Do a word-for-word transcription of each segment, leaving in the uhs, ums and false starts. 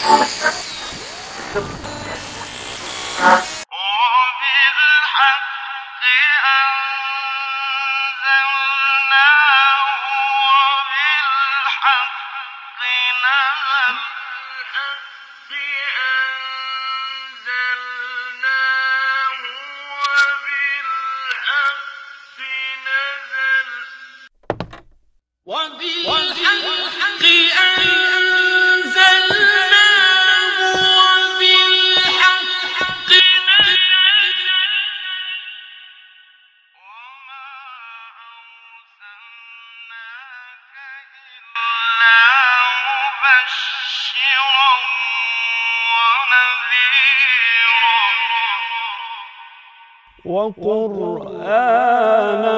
وقرآنا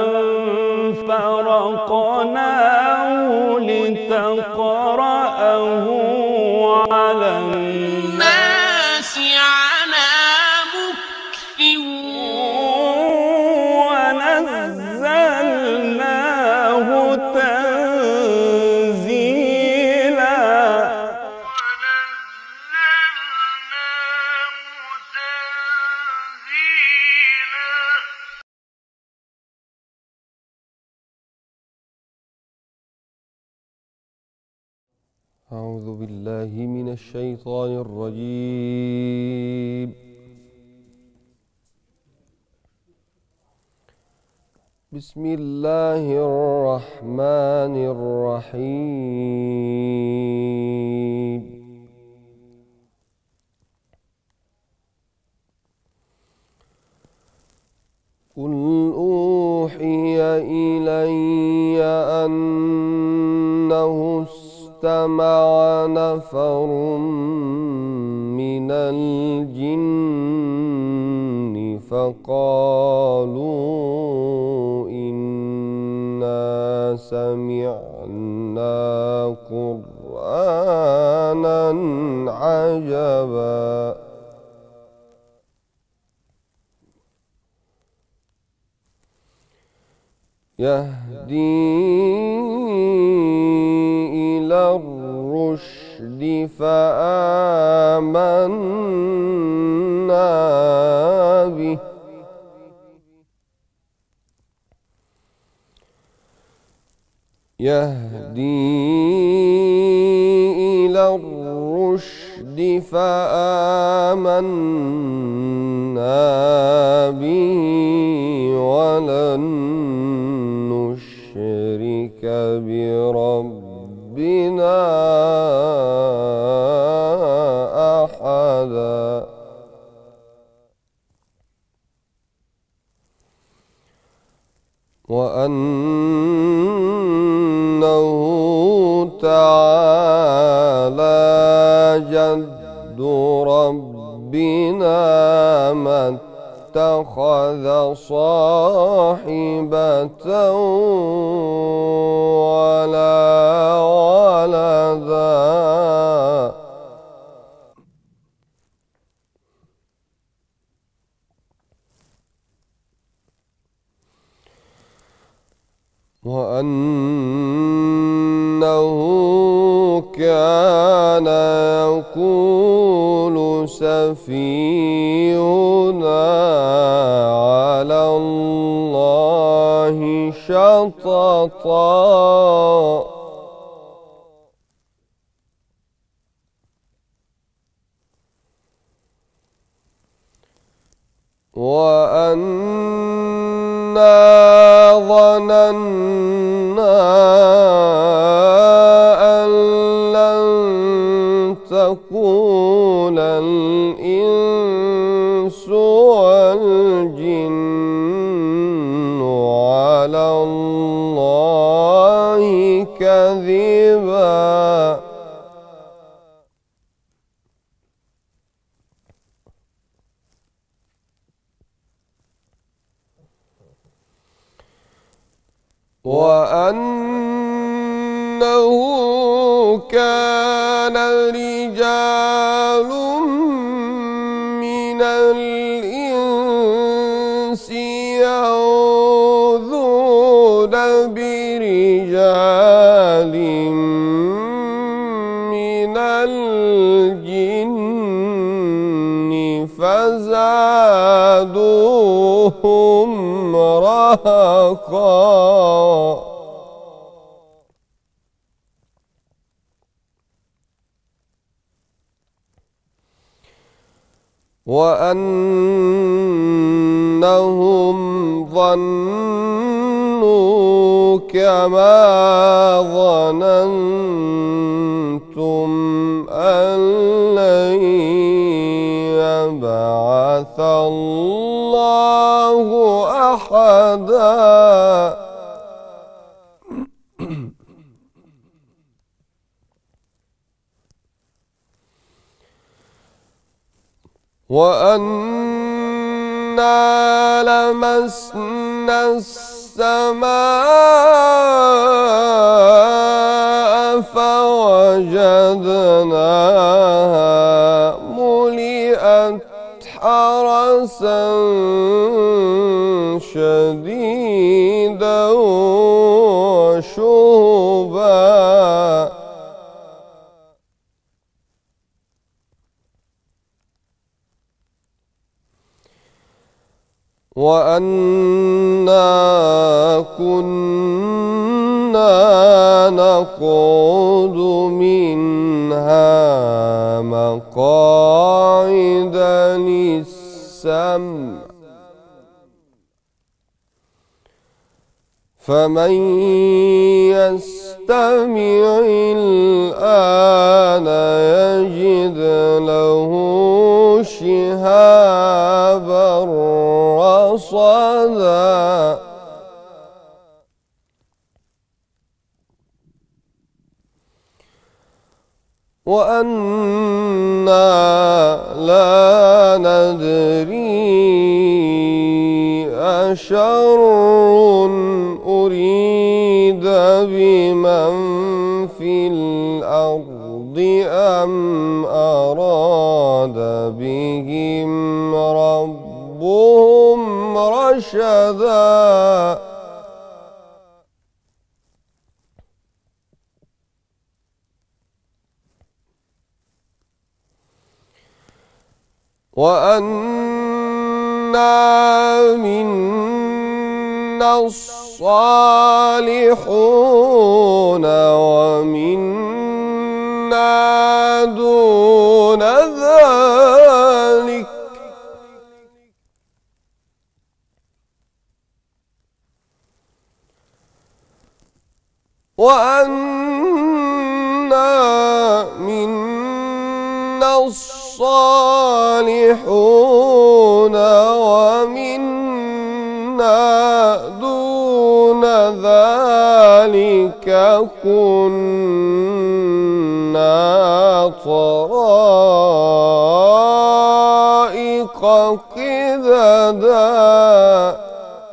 فرقناه لتقرأه على الناس على مكث ونزلناه تنزيلا. أعوذ بالله من الشيطان الرجيم. بسم الله الرحمن الرحيم. قل أوحي إلي أنه استمع نفر من الجن فقالوا إنا سمعنا قرآنا عجبا يهدي إلى الرشد فآمنا به يهدي إلى الرشد فآمنا به ولن نشرك بربنا أحدا. وأنه تعالى جد ربنا ما اتخذ صاحبة ولا ولدا وأنه كان يقول سفيهنا على الله شططا. وأنا ظننا أن لن تقول الإنس والجن على الله كذبا. وأنه كان رجال من الإنس يعوذون برجال من الجن فزادوهم رهقا وأنهم ظنوا كما ظننتم أن لن يبعث الله أحدا وأنا لمسنا السماء فوجدناها ملئت حرسا شديدا وشهبا وأنا كنا نقعد منها مقاعد للسمع فمن يستمع الآن يجد له شهابا رصدا وأنا لا ندري أشر أريد بمن في الأرض أم أراد بهم ربهم رشدا وأنا منا الصالحون ومنا دون ذلك وأنا منا الصالحون ومنا دون ذلك كنا طرائق قددا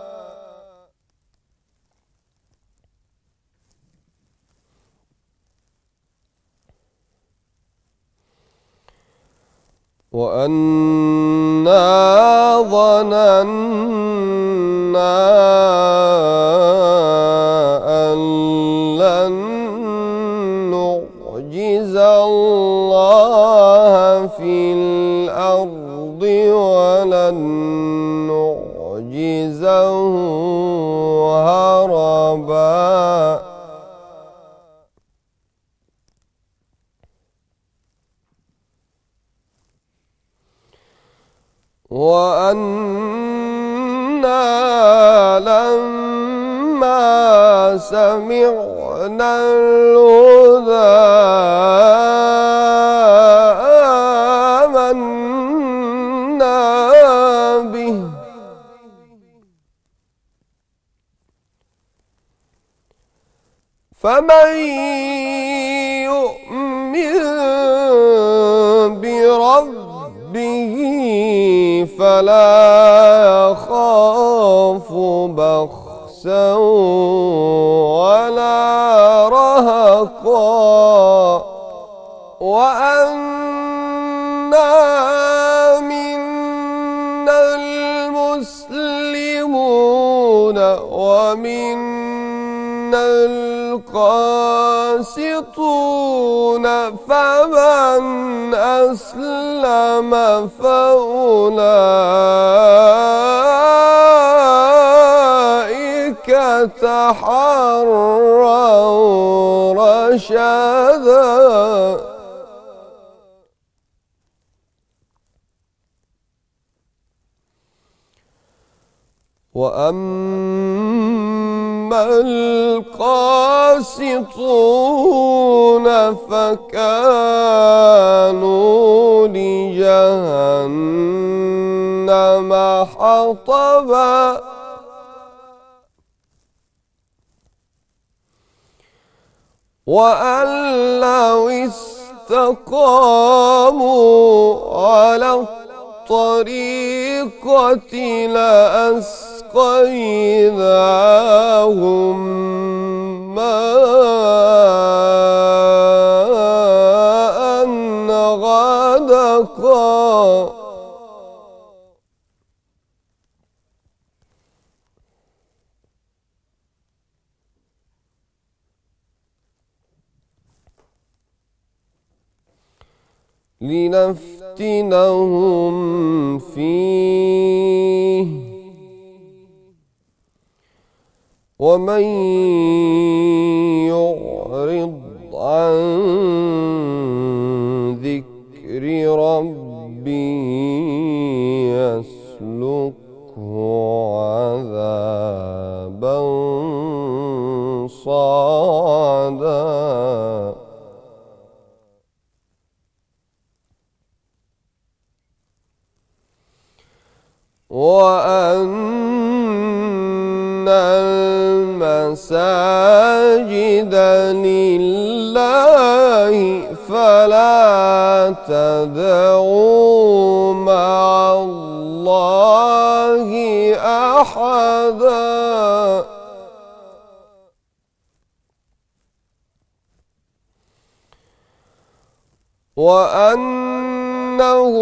وأنا ظننا أن لن نعجز الله في الأرض ولن نعجزه هربا وأنا لما سمعنا الهدى آمنا به فمن يؤمن بربه فلا يخاف بخسا ولا رهقا وأنا منا المسلمون ومنا القاسطون فمن أسلم فأولئك تحروا رشدا وأما القاسطون فكانوا لجهنم حطبا وأن لو استقاموا على الطريقة لأسقيناهم ماء غدقا لنفتنهم فيه ومن يعرض عن ذكر ربه يسلكه عذابا صعدا وأن المساجد لله فلا تدعوا مع الله أحدا وأنه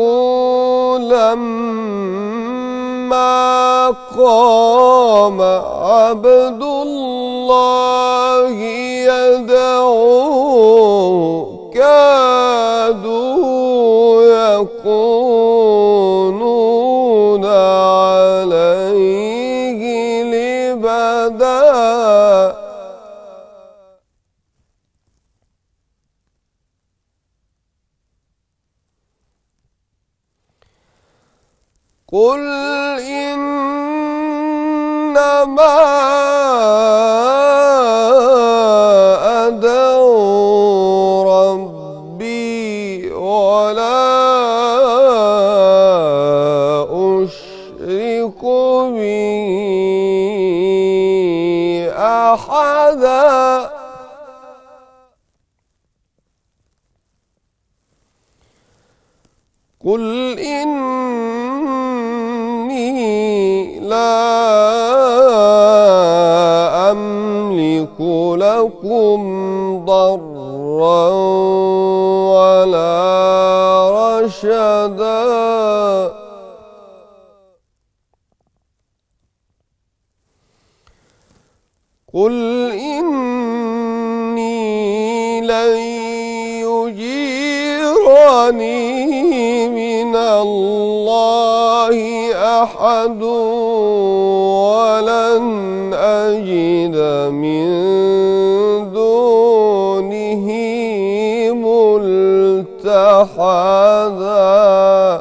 لما قام عبد الله يدعوه كادوا يكونون عليه لبدا قل إنما أدعو ربي ولا أشرك به أحدا قل إني لا أملك لكم ضرا ولا رشدا قل إني لن يجيرني من الله أحد ولن أجد من دونه ملتحدا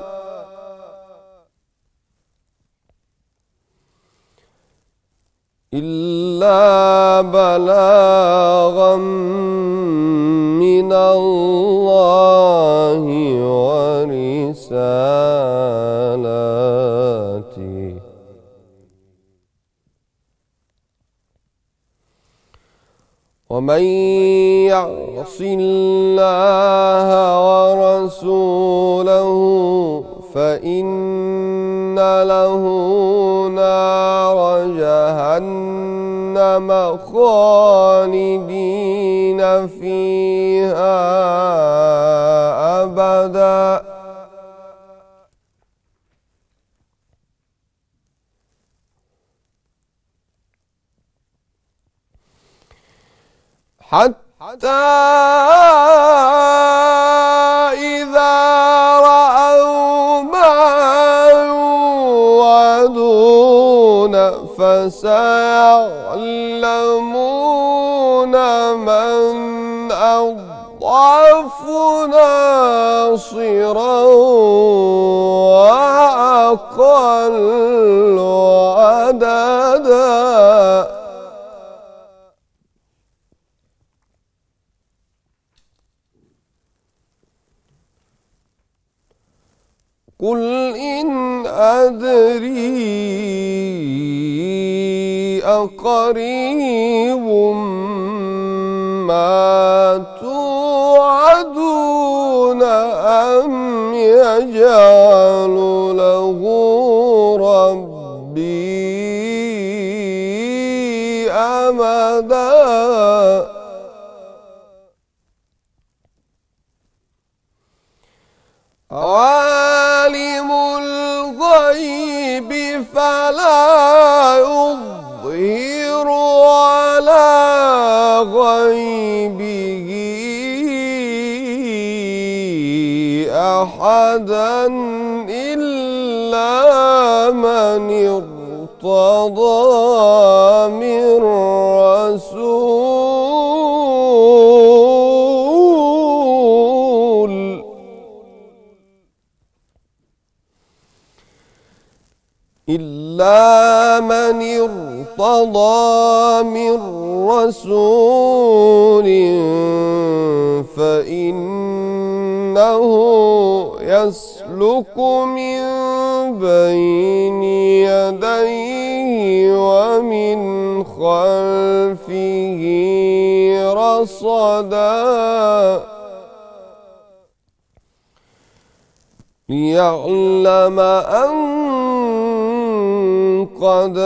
إلا بلاغا من الله ورسالاته ومن يعص الله ورسوله فإن له نار جهنم خالدين فيها أبدا حتى إذا رأوا ما يوعدون فسيعلمون من أضعف ناصرا وأقل عددا. قل إن أدري أقريب ما توعدون أم يجعل له ربي أمدا. عالم الغيب فلا يظهر على غيبه أحدا إلا من ارتضى من رسول إلا من ارتضى من رسول فإنه يسلك من بين يديه ومن خلفه رصدا ليعلم أن قد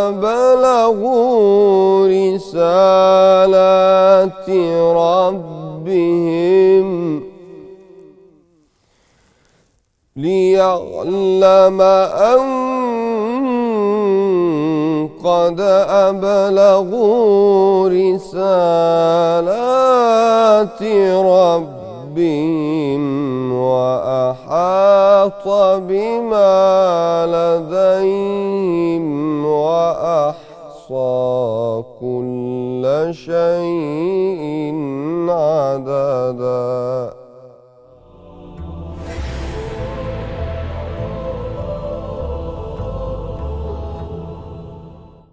أبلغوا رسالات ربهم ليعلم أن قد أبلغوا رسالات ربهم وأحاط بما لديهم وأحصى كل شيء عددا.